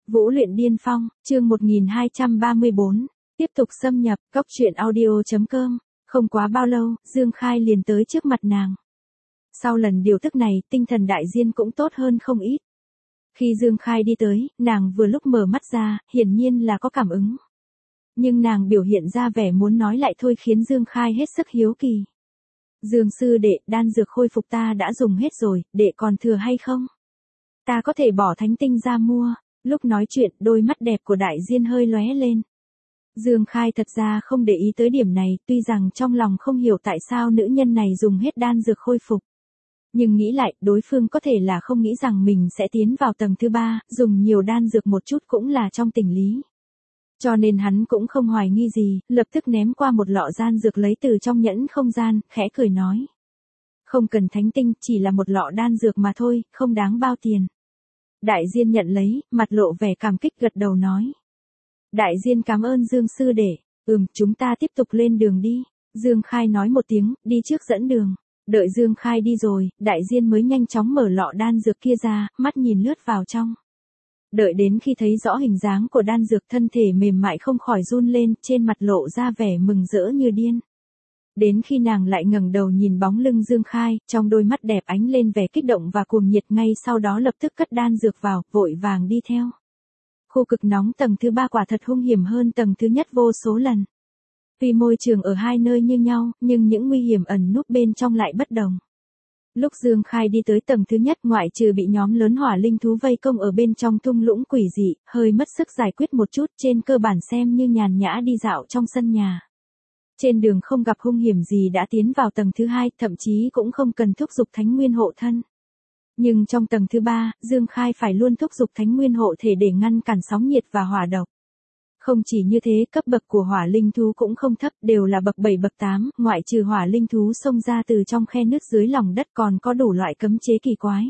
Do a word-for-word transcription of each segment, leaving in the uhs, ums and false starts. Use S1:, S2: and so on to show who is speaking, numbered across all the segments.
S1: Vũ luyện điên phong, chương một nghìn hai trăm ba mươi bốn, tiếp tục xâm nhập, cốc truyện audio chấm com, không quá bao lâu, Dương Khai liền tới trước mặt nàng. Sau lần điều tức này, tinh thần đại diên cũng tốt hơn không ít. Khi Dương Khai đi tới, nàng vừa lúc mở mắt ra, hiển nhiên là có cảm ứng. Nhưng nàng biểu hiện ra vẻ muốn nói lại thôi khiến Dương Khai hết sức hiếu kỳ. Dương sư đệ, đan dược khôi phục ta đã dùng hết rồi, đệ còn thừa hay không? Ta có thể bỏ thánh tinh ra mua. Lúc nói chuyện, đôi mắt đẹp của đại diên hơi lóe lên. Dương Khai thật ra không để ý tới điểm này, tuy rằng trong lòng không hiểu tại sao nữ nhân này dùng hết đan dược khôi phục. Nhưng nghĩ lại, đối phương có thể là không nghĩ rằng mình sẽ tiến vào tầng thứ ba, dùng nhiều đan dược một chút cũng là trong tình lý. Cho nên hắn cũng không hoài nghi gì, lập tức ném qua một lọ đan dược lấy từ trong nhẫn không gian, khẽ cười nói. Không cần thánh tinh, chỉ là một lọ đan dược mà thôi, không đáng bao tiền. Đại diên nhận lấy, mặt lộ vẻ cảm kích gật đầu nói. Đại diên cảm ơn Dương sư đệ, ừm, chúng ta tiếp tục lên đường đi. Dương Khai nói một tiếng, đi trước dẫn đường. Đợi Dương Khai đi rồi, đại diên mới nhanh chóng mở lọ đan dược kia ra, mắt nhìn lướt vào trong. Đợi đến khi thấy rõ hình dáng của đan dược, thân thể mềm mại không khỏi run lên, trên mặt lộ ra vẻ mừng rỡ như điên. Đến khi nàng lại ngẩng đầu nhìn bóng lưng Dương Khai, trong đôi mắt đẹp ánh lên vẻ kích động và cuồng nhiệt, ngay sau đó lập tức cất đan dược vào, vội vàng đi theo. Khu cực nóng tầng thứ ba quả thật hung hiểm hơn tầng thứ nhất vô số lần. Vì môi trường ở hai nơi như nhau, nhưng những nguy hiểm ẩn núp bên trong lại bất đồng. Lúc Dương Khai đi tới tầng thứ nhất, ngoại trừ bị nhóm lớn hỏa linh thú vây công ở bên trong thung lũng quỷ dị, hơi mất sức giải quyết một chút, trên cơ bản xem như nhàn nhã đi dạo trong sân nhà. Trên đường không gặp hung hiểm gì đã tiến vào tầng thứ hai, thậm chí cũng không cần thúc giục thánh nguyên hộ thân. Nhưng trong tầng thứ ba, Dương Khai phải luôn thúc giục thánh nguyên hộ thể để ngăn cản sóng nhiệt và hỏa độc. Không chỉ như thế, cấp bậc của hỏa linh thú cũng không thấp, đều là bậc bảy bậc tám, ngoại trừ hỏa linh thú xông ra từ trong khe nứt dưới lòng đất còn có đủ loại cấm chế kỳ quái.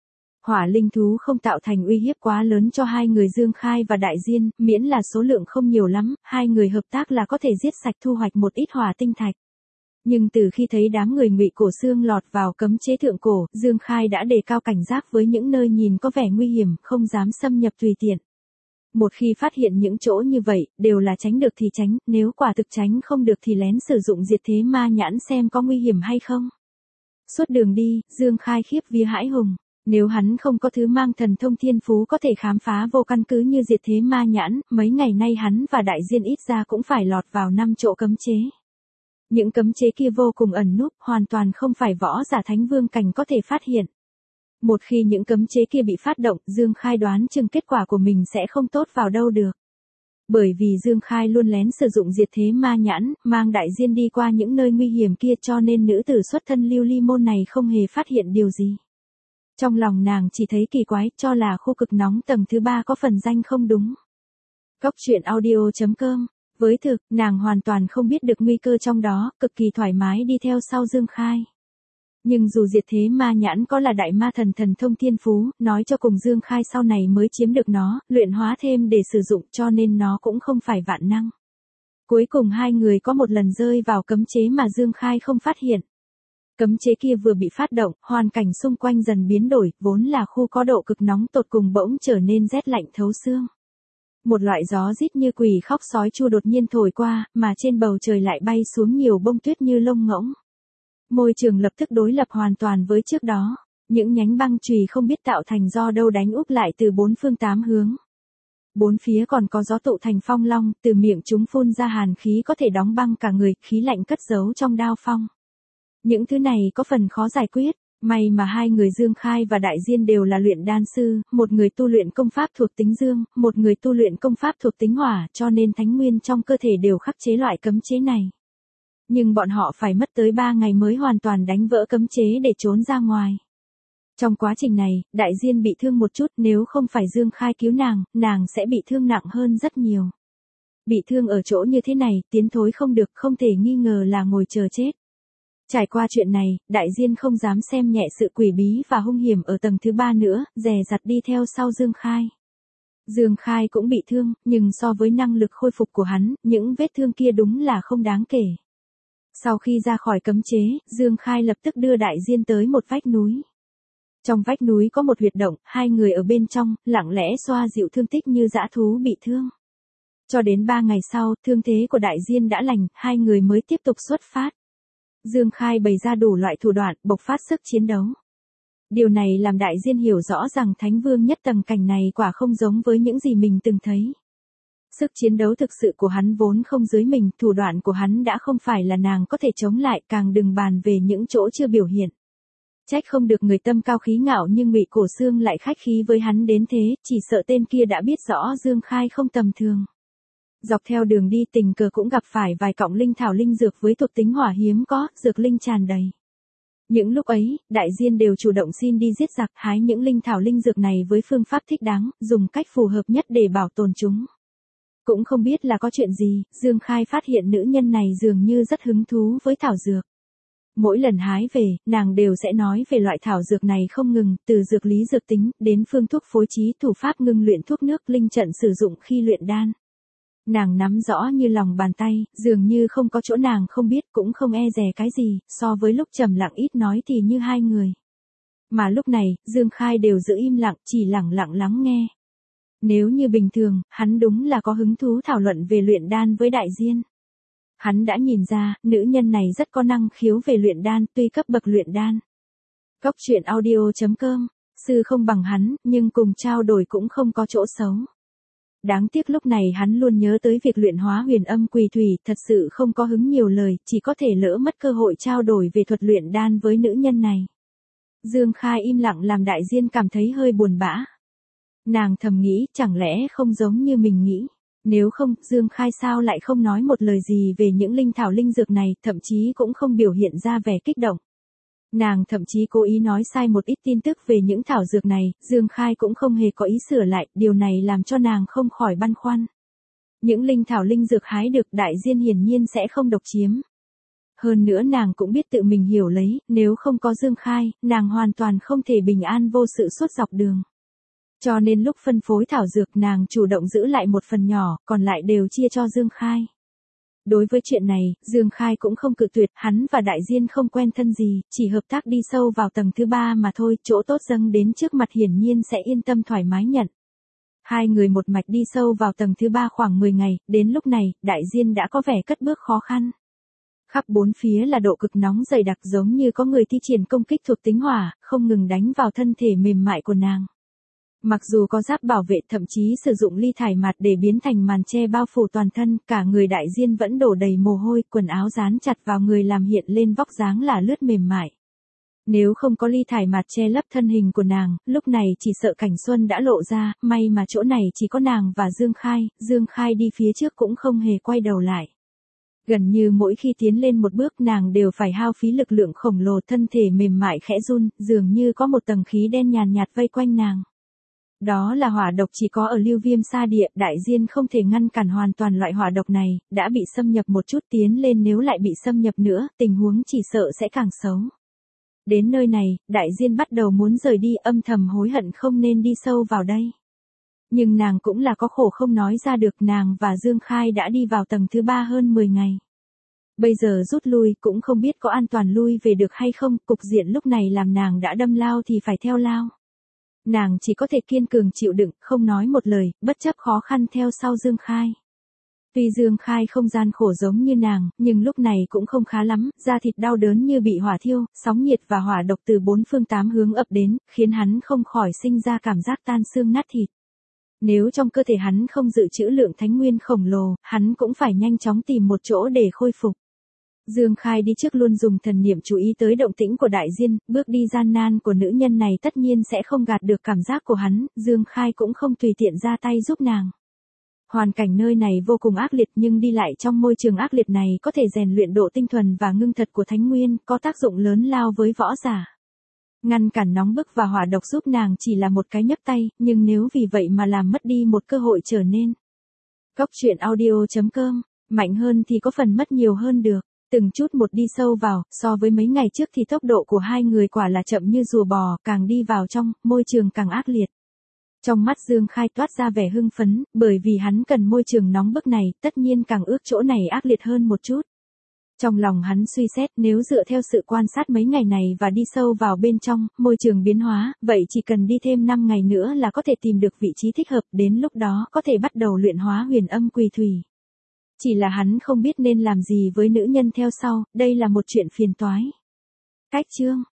S1: Hỏa linh thú không tạo thành uy hiếp quá lớn cho hai người Dương Khai và đại diên, miễn là số lượng không nhiều lắm, hai người hợp tác là có thể giết sạch thu hoạch một ít hỏa tinh thạch. Nhưng từ khi thấy đám người Ngụy Cổ Xương lọt vào cấm chế thượng cổ, Dương Khai đã đề cao cảnh giác với những nơi nhìn có vẻ nguy hiểm, không dám xâm nhập tùy tiện. Một khi phát hiện những chỗ như vậy, đều là tránh được thì tránh, nếu quả thực tránh không được thì lén sử dụng diệt thế ma nhãn xem có nguy hiểm hay không. Suốt đường đi, Dương Khai khiếp vía hãi hùng. Nếu hắn không có thứ mang thần thông thiên phú có thể khám phá vô căn cứ như diệt thế ma nhãn, mấy ngày nay hắn và đại diên ít ra cũng phải lọt vào năm chỗ cấm chế. Những cấm chế kia vô cùng ẩn núp, hoàn toàn không phải võ giả thánh vương cảnh có thể phát hiện. Một khi những cấm chế kia bị phát động, Dương Khai đoán chừng kết quả của mình sẽ không tốt vào đâu được. Bởi vì Dương Khai luôn lén sử dụng diệt thế ma nhãn, mang đại diên đi qua những nơi nguy hiểm kia, cho nên nữ tử xuất thân Lưu Ly môn này không hề phát hiện điều gì. Trong lòng nàng chỉ thấy kỳ quái, cho là khu cực nóng tầng thứ ba có phần danh không đúng. Cốc truyện audio chấm com. Với thực, nàng hoàn toàn không biết được nguy cơ trong đó, cực kỳ thoải mái đi theo sau Dương Khai. Nhưng dù diệt thế ma nhãn có là đại ma thần thần thông thiên phú, nói cho cùng Dương Khai sau này mới chiếm được nó, luyện hóa thêm để sử dụng, cho nên nó cũng không phải vạn năng. Cuối cùng hai người có một lần rơi vào cấm chế mà Dương Khai không phát hiện. Cấm chế kia vừa bị phát động, hoàn cảnh xung quanh dần biến đổi, vốn là khu có độ cực nóng tột cùng bỗng trở nên rét lạnh thấu xương. Một loại gió rít như quỷ khóc sói chua đột nhiên thổi qua, mà trên bầu trời lại bay xuống nhiều bông tuyết như lông ngỗng. Môi trường lập tức đối lập hoàn toàn với trước đó, những nhánh băng chùy không biết tạo thành do đâu đánh úp lại từ bốn phương tám hướng. Bốn phía còn có gió tụ thành phong long, từ miệng chúng phun ra hàn khí có thể đóng băng cả người, khí lạnh cất giấu trong đao phong. Những thứ này có phần khó giải quyết, may mà hai người Dương Khai và đại diên đều là luyện đan sư, một người tu luyện công pháp thuộc tính dương, một người tu luyện công pháp thuộc tính hỏa, cho nên thánh nguyên trong cơ thể đều khắc chế loại cấm chế này. Nhưng bọn họ phải mất tới ba ngày mới hoàn toàn đánh vỡ cấm chế để trốn ra ngoài. Trong quá trình này, đại diên bị thương một chút, nếu không phải Dương Khai cứu nàng, nàng sẽ bị thương nặng hơn rất nhiều. Bị thương ở chỗ như thế này, tiến thối không được, không thể nghi ngờ là ngồi chờ chết. Trải qua chuyện này, đại diên không dám xem nhẹ sự quỷ bí và hung hiểm ở tầng thứ ba nữa, dè dặt đi theo sau Dương Khai. Dương Khai cũng bị thương, nhưng so với năng lực khôi phục của hắn, những vết thương kia đúng là không đáng kể. Sau khi ra khỏi cấm chế, Dương Khai lập tức đưa đại diên tới một vách núi. Trong vách núi có một huyệt động, hai người ở bên trong, lặng lẽ xoa dịu thương tích như dã thú bị thương. Cho đến ba ngày sau, thương thế của Đại Diên đã lành, hai người mới tiếp tục xuất phát. Dương Khai bày ra đủ loại thủ đoạn, bộc phát sức chiến đấu. Điều này làm Đại Diên hiểu rõ rằng Thánh Vương nhất tầng cảnh này quả không giống với những gì mình từng thấy. Sức chiến đấu thực sự của hắn vốn không dưới mình, thủ đoạn của hắn đã không phải là nàng có thể chống lại, càng đừng bàn về những chỗ chưa biểu hiện. Trách không được người tâm cao khí ngạo nhưng Ngụy Cổ Xương lại khách khí với hắn đến thế, chỉ sợ tên kia đã biết rõ Dương Khai không tầm thường. Dọc theo đường đi tình cờ cũng gặp phải vài cọng linh thảo linh dược với thuộc tính hỏa hiếm có, dược linh tràn đầy. Những lúc ấy, Đại Diên đều chủ động xin đi giết giặc, hái những linh thảo linh dược này với phương pháp thích đáng, dùng cách phù hợp nhất để bảo tồn chúng. Cũng không biết là có chuyện gì, Dương Khai phát hiện nữ nhân này dường như rất hứng thú với thảo dược. Mỗi lần hái về, nàng đều sẽ nói về loại thảo dược này không ngừng, từ dược lý dược tính, đến phương thuốc phối trí, thủ pháp ngưng luyện thuốc nước, linh trận sử dụng khi luyện đan. Nàng nắm rõ như lòng bàn tay, dường như không có chỗ nàng không biết, cũng không e dè cái gì, so với lúc trầm lặng ít nói thì như hai người. Mà lúc này, Dương Khai đều giữ im lặng, chỉ lặng lặng lắng nghe. Nếu như bình thường, hắn đúng là có hứng thú thảo luận về luyện đan với Đại Diên. Hắn đã nhìn ra, nữ nhân này rất có năng khiếu về luyện đan, tuy cấp bậc luyện đan. Cốc truyện audio chấm com, sư không bằng hắn, nhưng cùng trao đổi cũng không có chỗ xấu. Đáng tiếc lúc này hắn luôn nhớ tới việc luyện hóa huyền âm quỳ thủy, thật sự không có hứng nhiều lời, chỉ có thể lỡ mất cơ hội trao đổi về thuật luyện đan với nữ nhân này. Dương Khai im lặng làm Đại Diên cảm thấy hơi buồn bã. Nàng thầm nghĩ, chẳng lẽ không giống như mình nghĩ. Nếu không, Dương Khai sao lại không nói một lời gì về những linh thảo linh dược này, thậm chí cũng không biểu hiện ra vẻ kích động. Nàng thậm chí cố ý nói sai một ít tin tức về những thảo dược này, Dương Khai cũng không hề có ý sửa lại, điều này làm cho nàng không khỏi băn khoăn. Những linh thảo linh dược hái được Đại Diên hiển nhiên sẽ không độc chiếm. Hơn nữa nàng cũng biết tự mình hiểu lấy, nếu không có Dương Khai, nàng hoàn toàn không thể bình an vô sự suốt dọc đường. Cho nên lúc phân phối thảo dược nàng chủ động giữ lại một phần nhỏ, còn lại đều chia cho Dương Khai. Đối với chuyện này, Dương Khai cũng không cự tuyệt, hắn và Đại Diên không quen thân gì, chỉ hợp tác đi sâu vào tầng thứ ba mà thôi, chỗ tốt dâng đến trước mặt hiển nhiên sẽ yên tâm thoải mái nhận. Hai người một mạch đi sâu vào tầng thứ ba khoảng mười ngày, đến lúc này, Đại Diên đã có vẻ cất bước khó khăn. Khắp bốn phía là độ cực nóng dày đặc giống như có người thi triển công kích thuộc tính hỏa, không ngừng đánh vào thân thể mềm mại của nàng. Mặc dù có giáp bảo vệ thậm chí sử dụng ly thải mạt để biến thành màn che bao phủ toàn thân, cả người Đại Diên vẫn đổ đầy mồ hôi, quần áo dán chặt vào người làm hiện lên vóc dáng là lướt mềm mại. Nếu không có ly thải mạt che lấp thân hình của nàng, lúc này chỉ sợ cảnh xuân đã lộ ra, may mà chỗ này chỉ có nàng và Dương Khai, Dương Khai đi phía trước cũng không hề quay đầu lại. Gần như mỗi khi tiến lên một bước nàng đều phải hao phí lực lượng khổng lồ, thân thể mềm mại khẽ run, dường như có một tầng khí đen nhàn nhạt vây quanh nàng. Đó là hỏa độc chỉ có ở Lưu Viêm Sa Địa, Đại Diên không thể ngăn cản hoàn toàn loại hỏa độc này, đã bị xâm nhập một chút tiến lên nếu lại bị xâm nhập nữa, tình huống chỉ sợ sẽ càng xấu. Đến nơi này, Đại Diên bắt đầu muốn rời đi, âm thầm hối hận không nên đi sâu vào đây. Nhưng nàng cũng là có khổ không nói ra được, nàng và Dương Khai đã đi vào tầng thứ ba hơn mười ngày. Bây giờ rút lui cũng không biết có an toàn lui về được hay không, cục diện lúc này làm nàng đã đâm lao thì phải theo lao. Nàng chỉ có thể kiên cường chịu đựng, không nói một lời, bất chấp khó khăn theo sau Dương Khai. Tuy Dương Khai không gian khổ giống như nàng, nhưng lúc này cũng không khá lắm, da thịt đau đớn như bị hỏa thiêu, sóng nhiệt và hỏa độc từ bốn phương tám hướng ập đến, khiến hắn không khỏi sinh ra cảm giác tan xương nát thịt. Nếu trong cơ thể hắn không dự trữ lượng thánh nguyên khổng lồ, hắn cũng phải nhanh chóng tìm một chỗ để khôi phục. Dương Khai đi trước luôn dùng thần niệm chú ý tới động tĩnh của Đại Diên, bước đi gian nan của nữ nhân này tất nhiên sẽ không gạt được cảm giác của hắn, Dương Khai cũng không tùy tiện ra tay giúp nàng. Hoàn cảnh nơi này vô cùng ác liệt nhưng đi lại trong môi trường ác liệt này có thể rèn luyện độ tinh thuần và ngưng thật của thánh nguyên, có tác dụng lớn lao với võ giả. Ngăn cản nóng bức và hỏa độc giúp nàng chỉ là một cái nhấc tay, nhưng nếu vì vậy mà làm mất đi một cơ hội trở nên. Cốc truyện audio chấm com, mạnh hơn thì có phần mất nhiều hơn được. Từng chút một đi sâu vào, so với mấy ngày trước thì tốc độ của hai người quả là chậm như rùa bò, càng đi vào trong, môi trường càng ác liệt. Trong mắt Dương Khai toát ra vẻ hưng phấn, bởi vì hắn cần môi trường nóng bức này, tất nhiên càng ước chỗ này ác liệt hơn một chút. Trong lòng hắn suy xét, nếu dựa theo sự quan sát mấy ngày này và đi sâu vào bên trong, môi trường biến hóa, vậy chỉ cần đi thêm năm ngày nữa là có thể tìm được vị trí thích hợp, đến lúc đó có thể bắt đầu luyện hóa huyền âm quỳ thủy. Chỉ là hắn không biết nên làm gì với nữ nhân theo sau, đây là một chuyện phiền toái. Cách chương